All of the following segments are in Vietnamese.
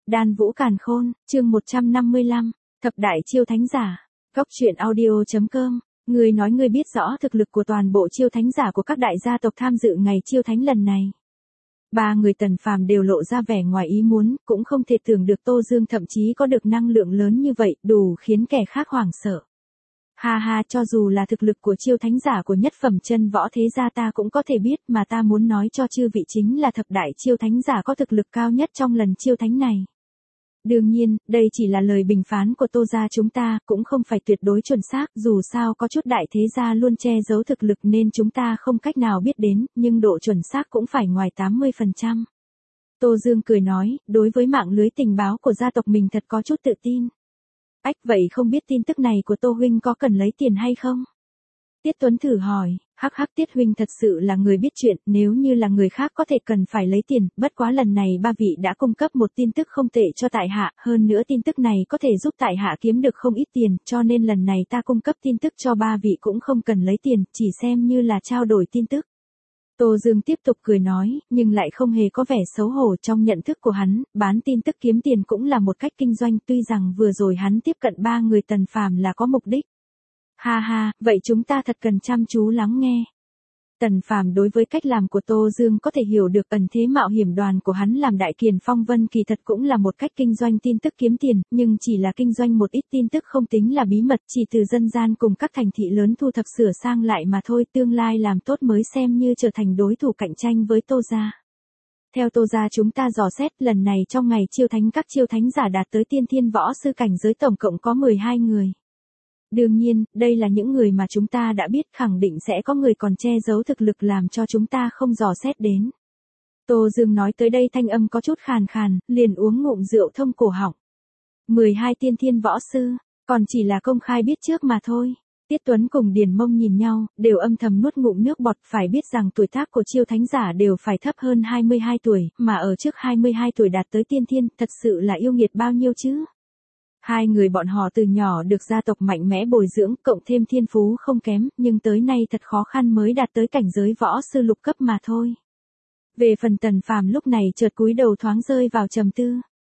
Đan Vũ Càn Khôn, chương 155, Thập Đại Chiêu Thánh Giả. Góc truyện audio.com. Ngươi nói ngươi biết rõ thực lực của toàn bộ chiêu thánh giả của các đại gia tộc tham dự ngày chiêu thánh lần này. Ba người Tần Phàm đều lộ ra vẻ ngoài ý muốn, cũng không thể tưởng được Tô Dương thậm chí có được năng lượng lớn như vậy, đủ khiến kẻ khác hoảng sợ. Ha ha, cho dù là thực lực của chiêu thánh giả của nhất phẩm chân võ thế gia ta cũng có thể biết, mà ta muốn nói cho chư vị chính là thập đại chiêu thánh giả có thực lực cao nhất trong lần chiêu thánh này. Đương nhiên, đây chỉ là lời bình phán của Tô gia chúng ta, cũng không phải tuyệt đối chuẩn xác, dù sao có chút đại thế gia luôn che giấu thực lực nên chúng ta không cách nào biết đến, nhưng độ chuẩn xác cũng phải ngoài 80%. Tô Dương cười nói, đối với mạng lưới tình báo của gia tộc mình thật có chút tự tin. Ách, vậy không biết tin tức này của Tô huynh có cần lấy tiền hay không? Tiết Tuấn thử hỏi. Hắc hắc, Tiết huynh thật sự là người biết chuyện, nếu như là người khác có thể cần phải lấy tiền, bất quá lần này ba vị đã cung cấp một tin tức không tệ cho tại hạ, hơn nữa tin tức này có thể giúp tại hạ kiếm được không ít tiền, cho nên lần này ta cung cấp tin tức cho ba vị cũng không cần lấy tiền, chỉ xem như là trao đổi tin tức. Tô Dương tiếp tục cười nói, nhưng lại không hề có vẻ xấu hổ. Trong nhận thức của hắn, bán tin tức kiếm tiền cũng là một cách kinh doanh, tuy rằng vừa rồi hắn tiếp cận ba người Tần Phàm là có mục đích. Ha ha, vậy chúng ta thật cần chăm chú lắng nghe. Tần Phàm đối với cách làm của Tô Dương có thể hiểu được, ẩn thế mạo hiểm đoàn của hắn làm Đại Kiền Phong Vân kỳ thật cũng là một cách kinh doanh tin tức kiếm tiền, nhưng chỉ là kinh doanh một ít tin tức không tính là bí mật, chỉ từ dân gian cùng các thành thị lớn thu thập sửa sang lại mà thôi, tương lai làm tốt mới xem như trở thành đối thủ cạnh tranh với Tô gia. Theo Tô gia chúng ta dò xét, lần này trong ngày chiêu thánh các chiêu thánh giả đạt tới tiên thiên võ sư cảnh giới tổng cộng có 12 người. Đương nhiên, đây là những người mà chúng ta đã biết, khẳng định sẽ có người còn che giấu thực lực làm cho chúng ta không dò xét đến. Tô Dương nói tới đây thanh âm có chút khàn khàn, liền uống ngụm rượu thông cổ họng. 12 tiên thiên võ sư, còn chỉ là công khai biết trước mà thôi. Tiết Tuấn cùng Điền Mông nhìn nhau, đều âm thầm nuốt ngụm nước bọt, phải biết rằng tuổi tác của chiêu thánh giả đều phải thấp hơn 22 tuổi, mà ở trước 22 tuổi đạt tới tiên thiên, thật sự là yêu nghiệt bao nhiêu chứ. Hai người bọn họ từ nhỏ được gia tộc mạnh mẽ bồi dưỡng, cộng thêm thiên phú không kém, nhưng tới nay thật khó khăn mới đạt tới cảnh giới võ sư lục cấp mà thôi. Về phần Tần Phàm lúc này chợt cúi đầu thoáng rơi vào trầm tư.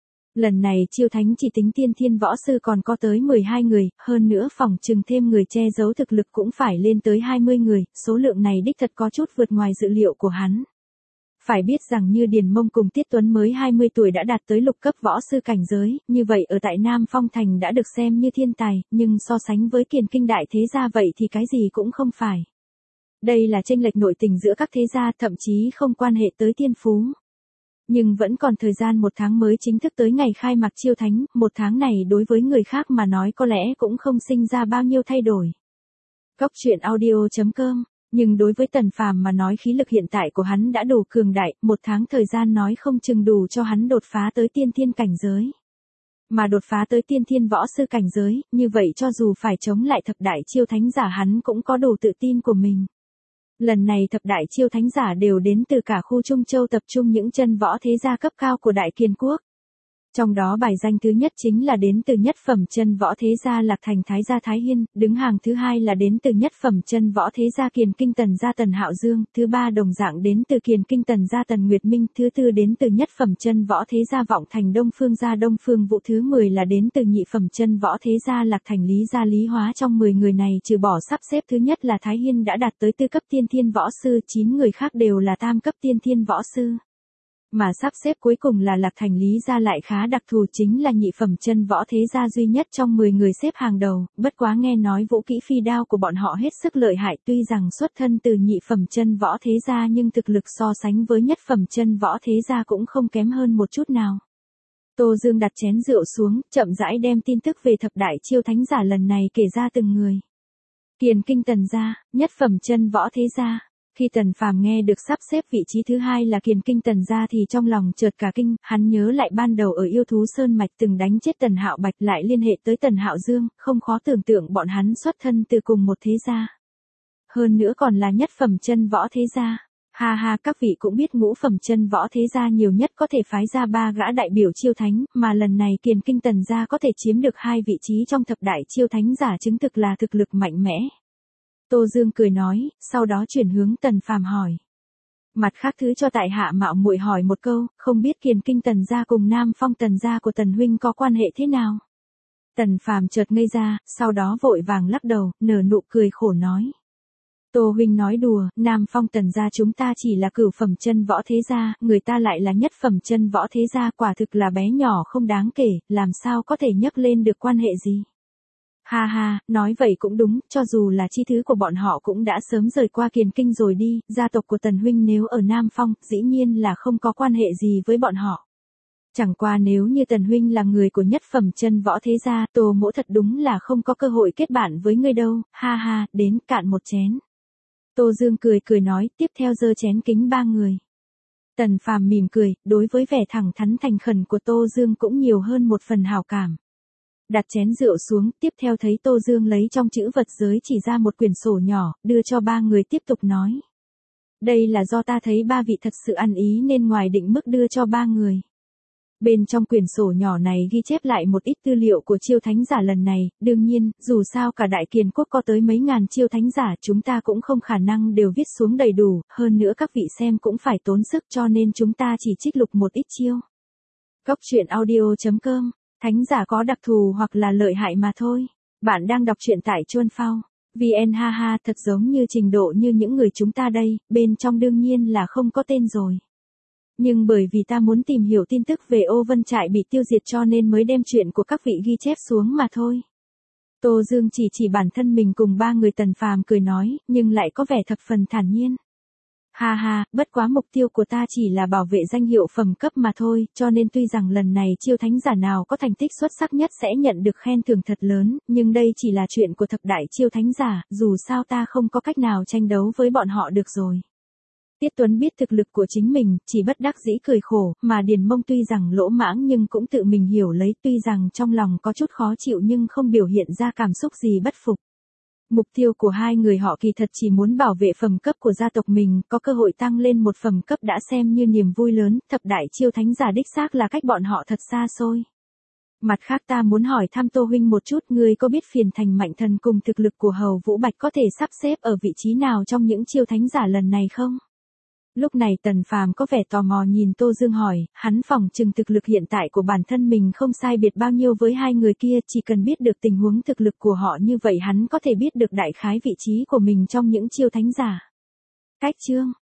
Lần này chiêu thánh chỉ tính tiên thiên võ sư còn có tới 12 người, hơn nữa phỏng chừng thêm người che giấu thực lực cũng phải lên tới 20 người, số lượng này đích thật có chút vượt ngoài dự liệu của hắn. Phải biết rằng như Điền Mông cùng Tiết Tuấn mới 20 tuổi đã đạt tới lục cấp võ sư cảnh giới, như vậy ở tại Nam Phong Thành đã được xem như thiên tài, nhưng so sánh với Kiền Kinh đại thế gia vậy thì cái gì cũng không phải. Đây là chênh lệch nội tình giữa các thế gia, thậm chí không quan hệ tới thiên phú. Nhưng vẫn còn thời gian 1 tháng mới chính thức tới ngày khai mạc chiêu thánh, 1 tháng này đối với người khác mà nói có lẽ cũng không sinh ra bao nhiêu thay đổi. Góc truyện audio.com. Nhưng đối với Tần Phàm mà nói khí lực hiện tại của hắn đã đủ cường đại, 1 tháng thời gian nói không chừng đủ cho hắn đột phá tới tiên thiên cảnh giới. Mà đột phá tới tiên thiên võ sư cảnh giới, như vậy cho dù phải chống lại thập đại chiêu thánh giả hắn cũng có đủ tự tin của mình. Lần này thập đại chiêu thánh giả đều đến từ cả khu Trung Châu, tập trung những chân võ thế gia cấp cao của Đại Kiền Quốc. Trong đó bài danh thứ nhất chính là đến từ nhất phẩm chân võ thế gia Lạc Thành Thái gia Thái Hiên, đứng hàng thứ hai là đến từ nhất phẩm chân võ thế gia Kiền Kinh Tần gia Tần Hạo Dương, thứ ba đồng dạng đến từ Kiền Kinh Tần gia Tần Nguyệt Minh, thứ tư đến từ nhất phẩm chân võ thế gia Vọng Thành Đông Phương gia Đông Phương Vũ, thứ 10 là đến từ nhị phẩm chân võ thế gia Lạc Thành Lý gia Lý Hóa. Trong 10 người này trừ bỏ sắp xếp thứ nhất là Thái Hiên đã đạt tới tư cấp tiên thiên võ sư, 9 người khác đều là tam cấp tiên thiên võ sư. Mà sắp xếp cuối cùng là Lạc Thành Lý gia lại khá đặc thù, chính là nhị phẩm chân võ thế gia duy nhất trong 10 người xếp hàng đầu, bất quá nghe nói vũ kỹ phi đao của bọn họ hết sức lợi hại, tuy rằng xuất thân từ nhị phẩm chân võ thế gia nhưng thực lực so sánh với nhất phẩm chân võ thế gia cũng không kém hơn một chút nào. Tô Dương đặt chén rượu xuống, chậm rãi đem tin tức về thập đại chiêu thánh giả lần này kể ra từng người. Kiền Kinh Tần gia, nhất phẩm chân võ thế gia. Khi Tần Phàm nghe được sắp xếp vị trí thứ hai là Kiền Kinh Tần gia thì trong lòng chợt cả kinh, hắn nhớ lại ban đầu ở Yêu Thú Sơn Mạch từng đánh chết Tần Hạo Bạch, lại liên hệ tới Tần Hạo Dương, không khó tưởng tượng bọn hắn xuất thân từ cùng một thế gia. Hơn nữa còn là nhất phẩm chân võ thế gia. Ha ha, các vị cũng biết ngũ phẩm chân võ thế gia nhiều nhất có thể phái ra 3 gã đại biểu chiêu thánh, mà lần này Kiền Kinh Tần gia có thể chiếm được 2 vị trí trong thập đại chiêu thánh giả chứng thực là thực lực mạnh mẽ. Tô Dương cười nói, sau đó chuyển hướng Tần Phàm hỏi. Mặt khác thứ cho tại hạ mạo muội hỏi một câu, không biết Kiền Kinh Tần gia cùng Nam Phong Tần gia của Tần huynh có quan hệ thế nào? Tần Phàm chợt ngây ra, sau đó vội vàng lắc đầu, nở nụ cười khổ nói. Tô huynh nói đùa, Nam Phong Tần gia chúng ta chỉ là cửu phẩm chân võ thế gia, người ta lại là nhất phẩm chân võ thế gia, quả thực là bé nhỏ không đáng kể, làm sao có thể nhắc lên được quan hệ gì. Ha ha, nói vậy cũng đúng, cho dù là chi thứ của bọn họ cũng đã sớm rời qua Kiền Kinh rồi đi, gia tộc của Tần huynh nếu ở Nam Phong, dĩ nhiên là không có quan hệ gì với bọn họ. Chẳng qua nếu như Tần huynh là người của nhất phẩm chân võ thế gia, Tô mỗ thật đúng là không có cơ hội kết bạn với ngươi đâu, ha ha, đến cạn một chén. Tô Dương cười cười nói, tiếp theo giơ chén kính ba người. Tần Phàm mỉm cười, đối với vẻ thẳng thắn thành khẩn của Tô Dương cũng nhiều hơn một phần hảo cảm. Đặt chén rượu xuống, tiếp theo thấy Tô Dương lấy trong chữ vật giới chỉ ra một quyển sổ nhỏ, đưa cho ba người tiếp tục nói. Đây là do ta thấy ba vị thật sự ăn ý nên ngoài định mức đưa cho ba người. Bên trong quyển sổ nhỏ này ghi chép lại một ít tư liệu của chiêu thánh giả lần này, đương nhiên, dù sao cả Đại Kiền quốc có tới mấy ngàn chiêu thánh giả chúng ta cũng không khả năng đều viết xuống đầy đủ, hơn nữa các vị xem cũng phải tốn sức cho nên chúng ta chỉ trích lục một ít chiêu. Cốc truyện audio.com, thánh giả có đặc thù hoặc là lợi hại mà thôi. Bạn đang đọc truyện tại Chuan Phao. VN ha ha, thật giống như trình độ như những người chúng ta đây, bên trong đương nhiên là không có tên rồi. Nhưng bởi vì ta muốn tìm hiểu tin tức về Ô Vân Trại bị tiêu diệt cho nên mới đem chuyện của các vị ghi chép xuống mà thôi. Tô Dương chỉ bản thân mình cùng ba người Tần Phàm cười nói, nhưng lại có vẻ thập phần thản nhiên. Ha ha, bất quá mục tiêu của ta chỉ là bảo vệ danh hiệu phẩm cấp mà thôi, cho nên tuy rằng lần này chiêu thánh giả nào có thành tích xuất sắc nhất sẽ nhận được khen thưởng thật lớn, nhưng đây chỉ là chuyện của thập đại chiêu thánh giả, dù sao ta không có cách nào tranh đấu với bọn họ được rồi. Tiết Tuấn biết thực lực của chính mình, chỉ bất đắc dĩ cười khổ, mà Điền Mông tuy rằng lỗ mãng nhưng cũng tự mình hiểu lấy, tuy rằng trong lòng có chút khó chịu nhưng không biểu hiện ra cảm xúc gì bất phục. Mục tiêu của hai người họ kỳ thật chỉ muốn bảo vệ phẩm cấp của gia tộc mình, có cơ hội tăng lên một phẩm cấp đã xem như niềm vui lớn, thập đại chiêu thánh giả đích xác là cách bọn họ thật xa xôi. Mặt khác ta muốn hỏi thăm Tô huynh một chút, ngươi có biết Phiền Thành Mạnh Thần cùng thực lực của Hầu Vũ Bạch có thể sắp xếp ở vị trí nào trong những chiêu thánh giả lần này không? Lúc này Tần Phàm có vẻ tò mò nhìn Tô Dương hỏi, hắn phỏng chừng thực lực hiện tại của bản thân mình không sai biệt bao nhiêu với hai người kia, chỉ cần biết được tình huống thực lực của họ như vậy hắn có thể biết được đại khái vị trí của mình trong những chiêu thánh giả. Cách chương